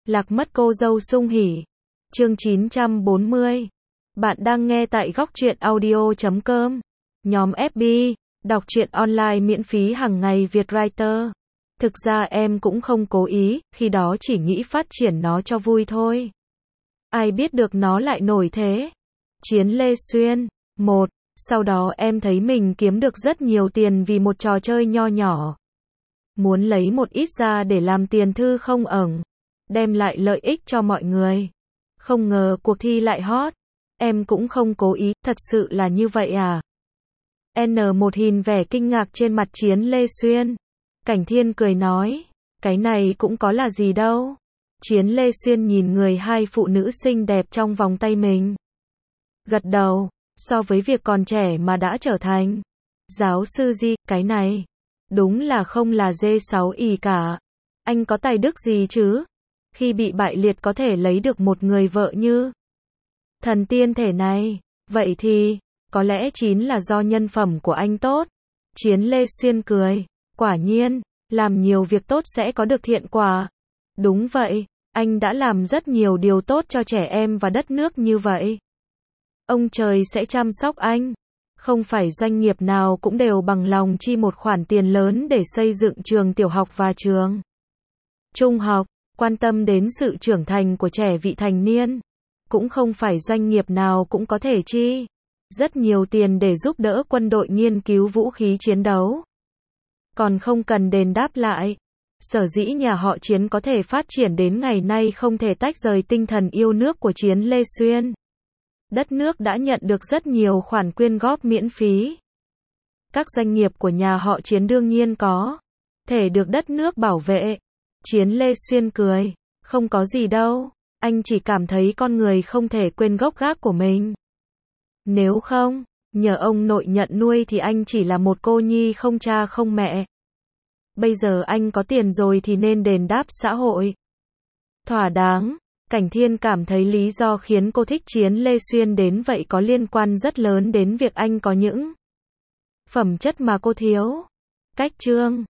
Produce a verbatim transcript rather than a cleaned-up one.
Lạc mất cô dâu sung hỉ. Chương chín trăm bốn mươi. Bạn đang nghe tại góc truyện audio chấm com. Nhóm ép bê, đọc truyện online miễn phí hàng ngày Việt Writer. Thực ra em cũng không cố ý, khi đó chỉ nghĩ phát triển nó cho vui thôi. Ai biết được nó lại nổi thế. Chiến Lê Xuyên. Một. Sau đó em thấy mình kiếm được rất nhiều tiền vì một trò chơi nho nhỏ. Muốn lấy một ít ra để làm tiền thư không ẩn, đem lại lợi ích cho mọi người. Không ngờ cuộc thi lại hot. Em cũng không cố ý, thật sự là như vậy à? N một hình vẻ kinh ngạc trên mặt Chiến Lê Xuyên. Cảnh Thiên cười nói, cái này cũng có là gì đâu. Chiến Lê Xuyên nhìn người hai phụ nữ xinh đẹp trong vòng tay mình. Gật đầu, so với việc còn trẻ mà đã trở thành giáo sư gì, cái này đúng là không là dê sáu ì cả. Anh có tài đức gì chứ? Khi bị bại liệt có thể lấy được một người vợ như thần tiên thể này, vậy thì có lẽ chính là do nhân phẩm của anh tốt. Chiến Lê Xuyên cười, quả nhiên, làm nhiều việc tốt sẽ có được thiện quả. Đúng vậy, anh đã làm rất nhiều điều tốt cho trẻ em và đất nước như vậy. Ông trời sẽ chăm sóc anh. Không phải doanh nghiệp nào cũng đều bằng lòng chi một khoản tiền lớn để xây dựng trường tiểu học và trường trung học, quan tâm đến sự trưởng thành của trẻ vị thành niên. Cũng không phải doanh nghiệp nào cũng có thể chi rất nhiều tiền để giúp đỡ quân đội nghiên cứu vũ khí chiến đấu. Còn không cần đền đáp lại. Sở dĩ nhà họ Chiến có thể phát triển đến ngày nay không thể tách rời tinh thần yêu nước của Chiến Lê Xuyên. Đất nước đã nhận được rất nhiều khoản quyên góp miễn phí. Các doanh nghiệp của nhà họ Chiến đương nhiên có thể được đất nước bảo vệ. Chiến Lê Xuyên cười, không có gì đâu, anh chỉ cảm thấy con người không thể quên gốc gác của mình. Nếu không, nhờ ông nội nhận nuôi thì anh chỉ là một cô nhi không cha không mẹ. Bây giờ anh có tiền rồi thì nên đền đáp xã hội. Thỏa đáng. Cảnh Thiên cảm thấy lý do khiến cô thích Chiến Lê Xuyên đến vậy có liên quan rất lớn đến việc anh có những phẩm chất mà cô thiếu. Cách chương